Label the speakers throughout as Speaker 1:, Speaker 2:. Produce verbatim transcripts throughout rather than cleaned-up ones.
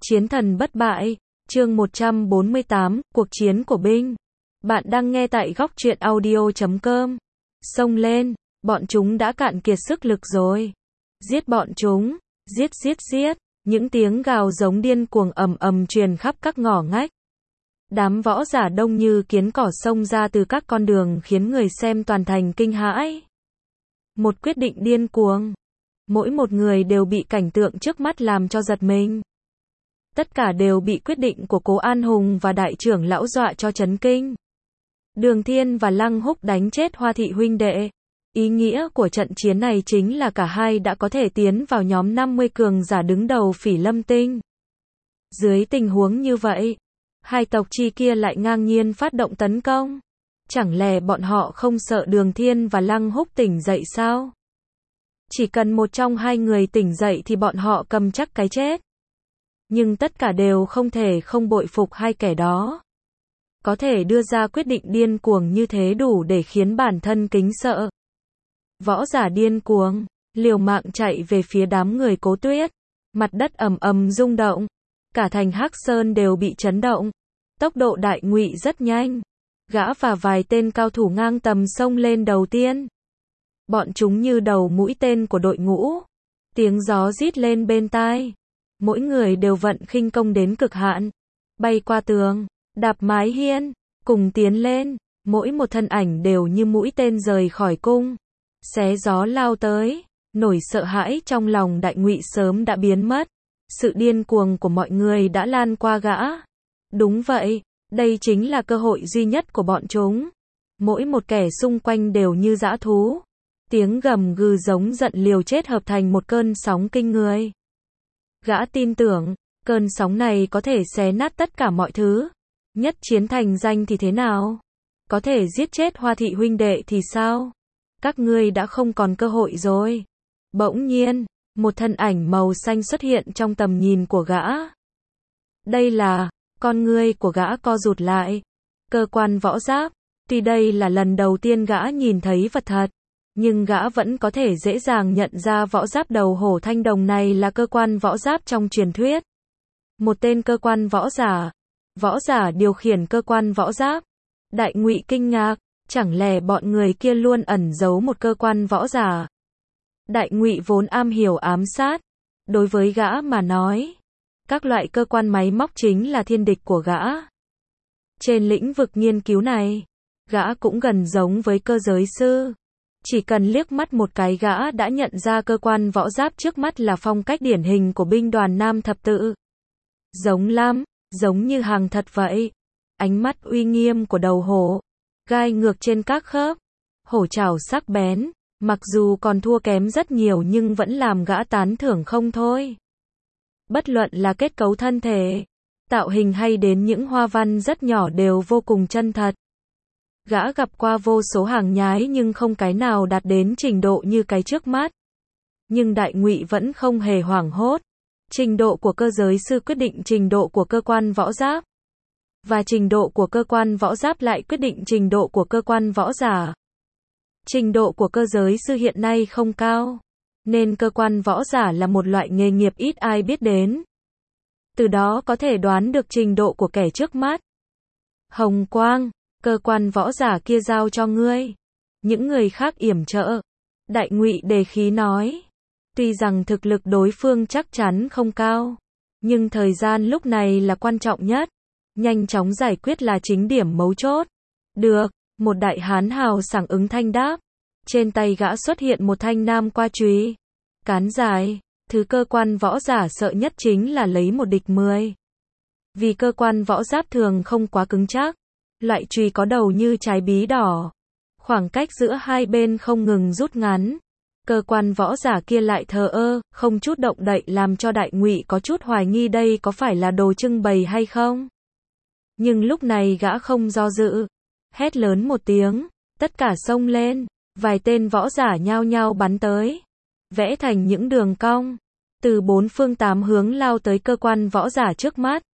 Speaker 1: Chiến thần bất bại, chương một trăm bốn mươi tám, cuộc chiến của binh. Bạn đang nghe tại góc truyện audio chấm com. Xông lên, bọn chúng đã cạn kiệt sức lực rồi. Giết bọn chúng, giết giết giết, những tiếng gào giống điên cuồng ầm ầm truyền khắp các ngõ ngách. Đám võ giả đông như kiến cỏ xông ra từ các con đường khiến người xem toàn thành kinh hãi. Một quyết định điên cuồng. Mỗi một người đều bị cảnh tượng trước mắt làm cho giật mình. Tất cả đều bị quyết định của Cố An Hùng và đại trưởng lão dọa cho chấn kinh. Đường Thiên và Lăng Húc đánh chết Hoa Thị huynh đệ. Ý nghĩa của trận chiến này chính là cả hai đã có thể tiến vào nhóm năm mươi cường giả đứng đầu Phỉ Lâm Tinh. Dưới tình huống như vậy, hai tộc chi kia lại ngang nhiên phát động tấn công. Chẳng lẽ bọn họ không sợ Đường Thiên và Lăng Húc tỉnh dậy sao? Chỉ cần một trong hai người tỉnh dậy thì bọn họ cầm chắc cái chết. Nhưng tất cả đều không thể không bội phục hai kẻ đó. Có thể đưa ra quyết định điên cuồng như thế đủ để khiến bản thân kính sợ. Võ giả điên cuồng, liều mạng chạy về phía đám người Cố Tuyết. Mặt đất ầm ầm rung động. Cả thành Hắc Sơn đều bị chấn động. Tốc độ Đại Ngụy rất nhanh. Gã và vài tên cao thủ ngang tầm xông lên đầu tiên. Bọn chúng như đầu mũi tên của đội ngũ. Tiếng gió rít lên bên tai. Mỗi người đều vận khinh công đến cực hạn. Bay qua tường, đạp mái hiên, cùng tiến lên. Mỗi một thân ảnh đều như mũi tên rời khỏi cung. Xé gió lao tới. Nỗi sợ hãi trong lòng Đại Ngụy sớm đã biến mất. Sự điên cuồng của mọi người đã lan qua gã. Đúng vậy, đây chính là cơ hội duy nhất của bọn chúng. Mỗi một kẻ xung quanh đều như dã thú. Tiếng gầm gừ giống giận liều chết hợp thành một cơn sóng kinh người. Gã tin tưởng, cơn sóng này có thể xé nát tất cả mọi thứ. Nhất chiến thành danh thì thế nào? Có thể giết chết Hoa Thị huynh đệ thì sao? Các ngươi đã không còn cơ hội rồi. Bỗng nhiên, một thân ảnh màu xanh xuất hiện trong tầm nhìn của gã. Đây là, con ngươi của gã co rụt lại. Cơ quan võ giáp. Tuy đây là lần đầu tiên gã nhìn thấy vật thật, nhưng gã vẫn có thể dễ dàng nhận ra võ giáp đầu hổ thanh đồng này là cơ quan võ giáp trong truyền thuyết. Một tên cơ quan võ giả. Võ giả điều khiển cơ quan võ giáp. Đại Ngụy kinh ngạc, chẳng lẽ bọn người kia luôn ẩn giấu một cơ quan võ giả? Đại Ngụy vốn am hiểu ám sát. Đối với gã mà nói, các loại cơ quan máy móc chính là thiên địch của gã. Trên lĩnh vực nghiên cứu này, gã cũng gần giống với cơ giới sư. Chỉ cần liếc mắt một cái gã đã nhận ra cơ quan võ giáp trước mắt là phong cách điển hình của binh đoàn Nam Thập Tự. Giống lắm, giống như hàng thật vậy. Ánh mắt uy nghiêm của đầu hổ, gai ngược trên các khớp, hổ trảo sắc bén, mặc dù còn thua kém rất nhiều nhưng vẫn làm gã tán thưởng không thôi. Bất luận là kết cấu thân thể, tạo hình hay đến những hoa văn rất nhỏ đều vô cùng chân thật. Gã gặp qua vô số hàng nhái nhưng không cái nào đạt đến trình độ như cái trước mắt. Nhưng Đại Ngụy vẫn không hề hoảng hốt. Trình độ của cơ giới sư quyết định trình độ của cơ quan võ giáp. Và trình độ của cơ quan võ giáp lại quyết định trình độ của cơ quan võ giả. Trình độ của cơ giới sư hiện nay không cao, nên cơ quan võ giả là một loại nghề nghiệp ít ai biết đến. Từ đó có thể đoán được trình độ của kẻ trước mắt. Hồng Quang, cơ quan võ giả kia giao cho ngươi. Những người khác yểm trợ. Đại Ngụy đề khí nói. Tuy rằng thực lực đối phương chắc chắn không cao, nhưng thời gian lúc này là quan trọng nhất. Nhanh chóng giải quyết là chính điểm mấu chốt. Được, một đại hán hào sảng ứng thanh đáp. Trên tay gã xuất hiện một thanh nam qua chùy. Cán dài, thứ cơ quan võ giả sợ nhất chính là lấy một địch mười. Vì cơ quan võ giáp thường không quá cứng chắc. Loại chùy có đầu như trái bí đỏ. Khoảng cách giữa hai bên không ngừng rút ngắn. Cơ quan võ giả kia lại thờ ơ, không chút động đậy làm cho Đại Ngụy có chút hoài nghi đây có phải là đồ trưng bày hay không. Nhưng lúc này gã không do dự. Hét lớn một tiếng, tất cả xông lên. Vài tên võ giả nhao nhao bắn tới. Vẽ thành những đường cong. Từ bốn phương tám hướng lao tới cơ quan võ giả trước mắt.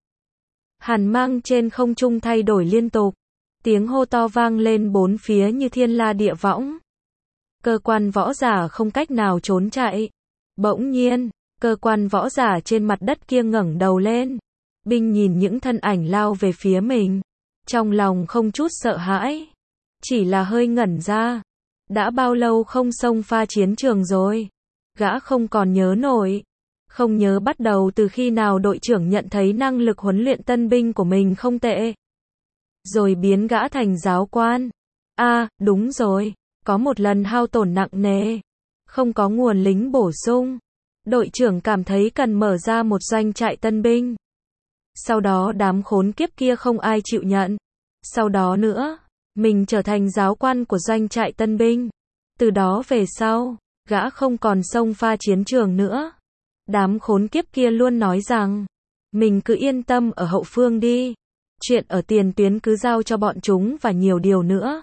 Speaker 1: Hàn mang trên không trung thay đổi liên tục. Tiếng hô to vang lên bốn phía như thiên la địa võng. Cơ quan võ giả không cách nào trốn chạy. Bỗng nhiên, Cơ quan võ giả trên mặt đất kia ngẩng đầu lên. Binh nhìn những thân ảnh lao về phía mình. Trong lòng không chút sợ hãi. Chỉ là hơi ngẩn ra. Đã bao lâu không xông pha chiến trường rồi. Gã không còn nhớ nổi. Không nhớ bắt đầu từ khi nào đội trưởng nhận thấy năng lực huấn luyện tân binh của mình không tệ. Rồi biến gã thành giáo quan. À, đúng rồi. Có một lần hao tổn nặng nề. Không có nguồn lính bổ sung. Đội trưởng cảm thấy cần mở ra một doanh trại tân binh. Sau đó đám khốn kiếp kia không ai chịu nhận. Sau đó nữa, mình trở thành giáo quan của doanh trại tân binh. Từ đó về sau, gã không còn xông pha chiến trường nữa. Đám khốn kiếp kia luôn nói rằng, mình cứ yên tâm ở hậu phương đi. Chuyện ở tiền tuyến cứ giao cho bọn chúng và nhiều điều nữa.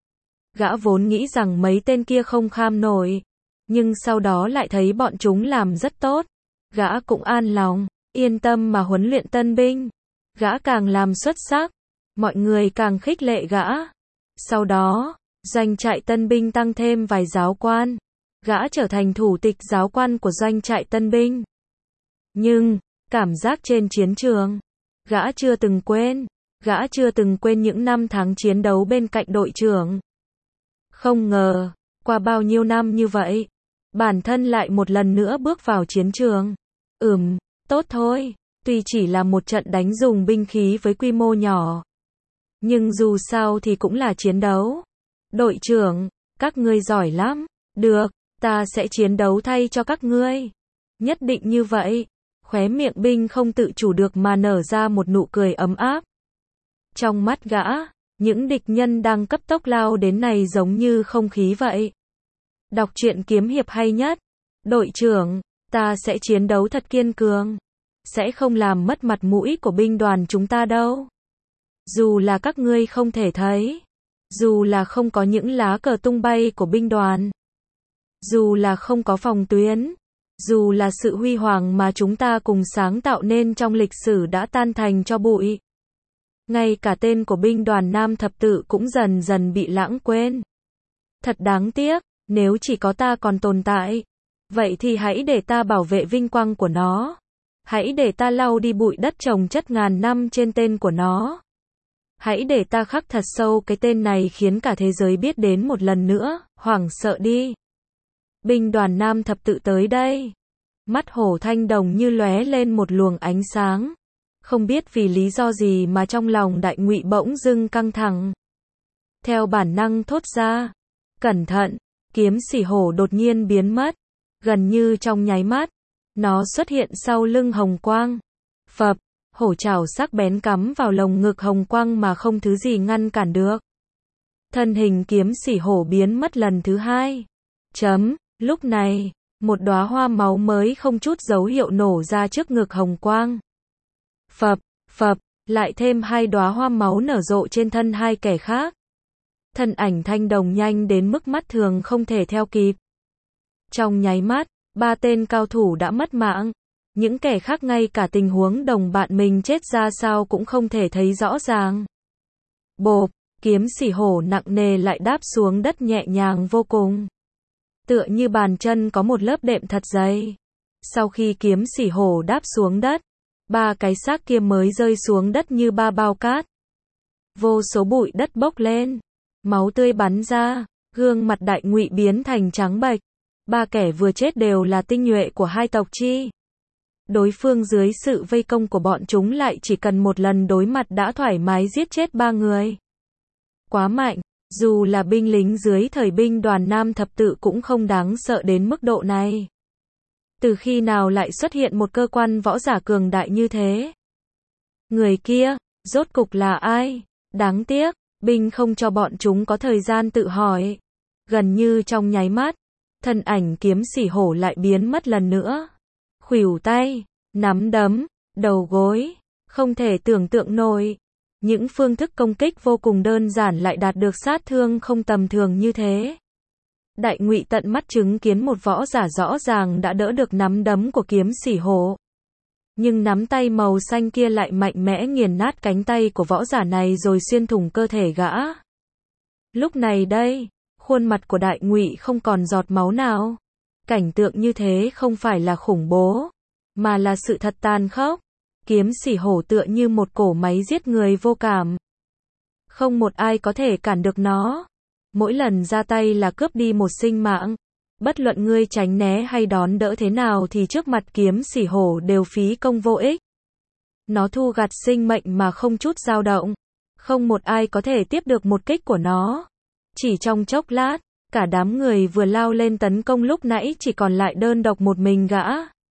Speaker 1: Gã vốn nghĩ rằng mấy tên kia không kham nổi. Nhưng sau đó lại thấy bọn chúng làm rất tốt. Gã cũng an lòng, yên tâm mà huấn luyện tân binh. Gã càng làm xuất sắc, mọi người càng khích lệ gã. Sau đó, doanh trại tân binh tăng thêm vài giáo quan. Gã trở thành thủ tịch giáo quan của doanh trại tân binh. Nhưng, cảm giác trên chiến trường, gã chưa từng quên. Gã chưa từng quên những năm tháng chiến đấu bên cạnh đội trưởng. Không ngờ, qua bao nhiêu năm như vậy, bản thân lại một lần nữa bước vào chiến trường. Ừm, tốt thôi, tuy chỉ là một trận đánh dùng binh khí với quy mô nhỏ. Nhưng dù sao thì cũng là chiến đấu. Đội trưởng, các ngươi giỏi lắm. Được, ta sẽ chiến đấu thay cho các ngươi. Nhất định như vậy. Khóe miệng binh không tự chủ được mà nở ra một nụ cười ấm áp. Trong mắt gã, những địch nhân đang cấp tốc lao đến này giống như không khí vậy. Đọc truyện kiếm hiệp hay nhất. Đội trưởng, ta sẽ chiến đấu thật kiên cường. Sẽ không làm mất mặt mũi của binh đoàn chúng ta đâu. Dù là các ngươi không thể thấy. Dù là không có những lá cờ tung bay của binh đoàn. Dù là không có phòng tuyến. Dù là sự huy hoàng mà chúng ta cùng sáng tạo nên trong lịch sử đã tan thành cho bụi. Ngay cả tên của binh đoàn Nam Thập Tự cũng dần dần bị lãng quên. Thật đáng tiếc, nếu chỉ có ta còn tồn tại. Vậy thì hãy để ta bảo vệ vinh quang của nó. Hãy để ta lau đi bụi đất trồng chất ngàn năm trên tên của nó. Hãy để ta khắc thật sâu cái tên này khiến cả thế giới biết đến một lần nữa, hoảng sợ đi. Binh đoàn Nam Thập Tự tới đây. Mắt Hổ Thanh Đồng như lóe lên một luồng ánh sáng. Không biết vì lý do gì mà trong lòng Đại Ngụy bỗng dưng căng thẳng. Theo bản năng thốt ra, cẩn thận, kiếm xỉ hổ đột nhiên biến mất. Gần như trong nháy mắt, nó xuất hiện sau lưng Hồng Quang. Phập, hổ trảo sắc bén cắm vào lồng ngực Hồng Quang mà không thứ gì ngăn cản được. Thân hình kiếm xỉ hổ biến mất lần thứ hai. Chấm, lúc này, một đóa hoa máu mới không chút dấu hiệu nổ ra trước ngực Hồng Quang. Phập, phập, lại thêm hai đóa hoa máu nở rộ trên thân hai kẻ khác. Thân ảnh Thanh Đồng nhanh đến mức mắt thường không thể theo kịp. Trong nháy mắt, ba tên cao thủ đã mất mạng. Những kẻ khác ngay cả tình huống đồng bạn mình chết ra sao cũng không thể thấy rõ ràng. Bộp, kiếm xỉ hổ nặng nề lại đáp xuống đất nhẹ nhàng vô cùng. Tựa như bàn chân có một lớp đệm thật dày. Sau khi kiếm xỉ hổ đáp xuống đất, ba cái xác kia mới rơi xuống đất như ba bao cát. Vô số bụi đất bốc lên, máu tươi bắn ra, gương mặt Đại Ngụy biến thành trắng bệch. Ba kẻ vừa chết đều là tinh nhuệ của hai tộc Chi. Đối phương dưới sự vây công của bọn chúng lại chỉ cần một lần đối mặt đã thoải mái giết chết ba người. Quá mạnh, dù là binh lính dưới thời binh đoàn Nam Thập Tự cũng không đáng sợ đến mức độ này. Từ khi nào lại xuất hiện một cơ quan võ giả cường đại như thế? Người kia, rốt cục là ai? Đáng tiếc, binh không cho bọn chúng có thời gian tự hỏi. Gần như trong nháy mắt, thân ảnh kiếm xỉ hổ lại biến mất lần nữa. Khuỷu tay, nắm đấm, đầu gối, không thể tưởng tượng nổi. Những phương thức công kích vô cùng đơn giản lại đạt được sát thương không tầm thường như thế. Đại Ngụy tận mắt chứng kiến một võ giả rõ ràng đã đỡ được nắm đấm của kiếm xỉ hổ. Nhưng nắm tay màu xanh kia lại mạnh mẽ nghiền nát cánh tay của võ giả này rồi xuyên thủng cơ thể gã. Lúc này đây, khuôn mặt của Đại Ngụy không còn giọt máu nào. Cảnh tượng như thế không phải là khủng bố, mà là sự thật tàn khốc. Kiếm sỉ hổ tựa như một cỗ máy giết người vô cảm. Không một ai có thể cản được nó. Mỗi lần ra tay là cướp đi một sinh mạng. Bất luận ngươi tránh né hay đón đỡ thế nào thì trước mặt kiếm sỉ hổ đều phí công vô ích. Nó thu gặt sinh mệnh mà không chút dao động. Không một ai có thể tiếp được một kích của nó. Chỉ trong chốc lát, cả đám người vừa lao lên tấn công lúc nãy chỉ còn lại đơn độc một mình gã.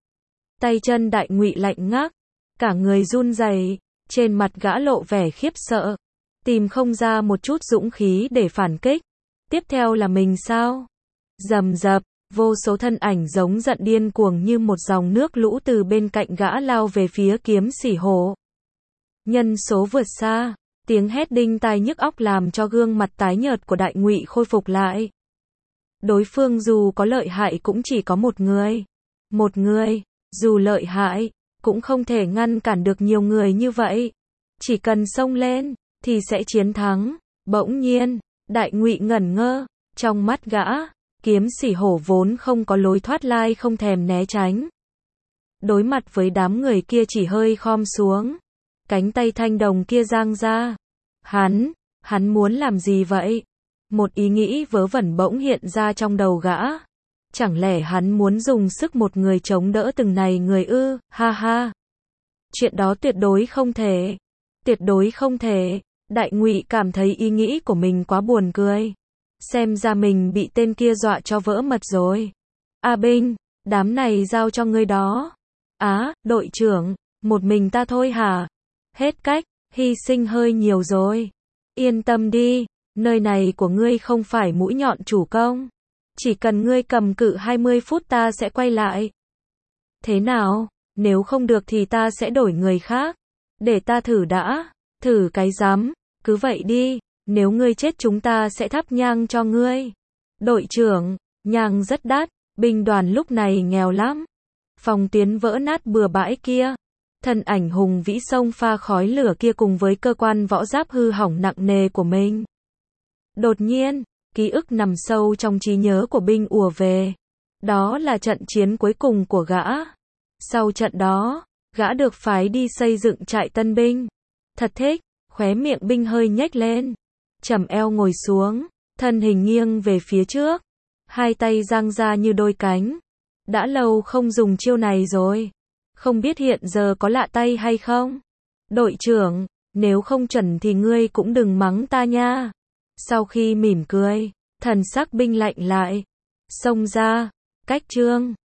Speaker 1: Tay chân Đại Ngụy lạnh ngắt, cả người run rẩy, trên mặt gã lộ vẻ khiếp sợ, tìm không ra một chút dũng khí để phản kích. Tiếp theo là mình sao? Rầm rập, vô số thân ảnh giống giận điên cuồng như một dòng nước lũ từ bên cạnh gã lao về phía kiếm sỉ hổ. Nhân số vượt xa, tiếng hét đinh tai nhức óc làm cho gương mặt tái nhợt của Đại Ngụy khôi phục lại. Đối phương dù có lợi hại cũng chỉ có một người. Một người, dù lợi hại, cũng không thể ngăn cản được nhiều người như vậy. Chỉ cần xông lên, thì sẽ chiến thắng. Bỗng nhiên, Đại Ngụy ngẩn ngơ, trong mắt gã, kiếm sỉ hổ vốn không có lối thoát lai không thèm né tránh. Đối mặt với đám người kia chỉ hơi khom xuống, cánh tay thanh đồng kia giang ra. Hắn, hắn muốn làm gì vậy? Một ý nghĩ vớ vẩn bỗng hiện ra trong đầu gã. Chẳng lẽ hắn muốn dùng sức một người chống đỡ từng này người ư? Ha ha. Chuyện đó tuyệt đối không thể. Tuyệt đối không thể. Đại Ngụy cảm thấy ý nghĩ của mình quá buồn cười. Xem ra mình bị tên kia dọa cho vỡ mật rồi. A Binh, đám này giao cho ngươi đó. Á, đội trưởng, một mình ta thôi hả? Hết cách, hy sinh hơi nhiều rồi. Yên tâm đi, nơi này của ngươi không phải mũi nhọn chủ công. Chỉ cần ngươi cầm cự hai mươi phút ta sẽ quay lại. Thế nào, nếu không được thì ta sẽ đổi người khác. Để ta thử đã. Thử cái rắm, cứ vậy đi, nếu ngươi chết chúng ta sẽ thắp nhang cho ngươi. Đội trưởng, nhang rất đắt, binh đoàn lúc này nghèo lắm. Phòng tuyến vỡ nát bừa bãi kia. Thân ảnh hùng vĩ sông pha khói lửa kia cùng với cơ quan võ giáp hư hỏng nặng nề của mình. Đột nhiên, ký ức nằm sâu trong trí nhớ của binh ùa về. Đó là trận chiến cuối cùng của gã. Sau trận đó, gã được phái đi xây dựng trại tân binh. Thật thích, khóe miệng binh hơi nhếch lên. Chầm eo ngồi xuống, thân hình nghiêng về phía trước. Hai tay dang ra như đôi cánh. Đã lâu không dùng chiêu này rồi. Không biết hiện giờ có lạ tay hay không? Đội trưởng, nếu không chuẩn thì ngươi cũng đừng mắng ta nha. Sau khi mỉm cười, thần sắc binh lạnh lại. Xông ra, cách trương.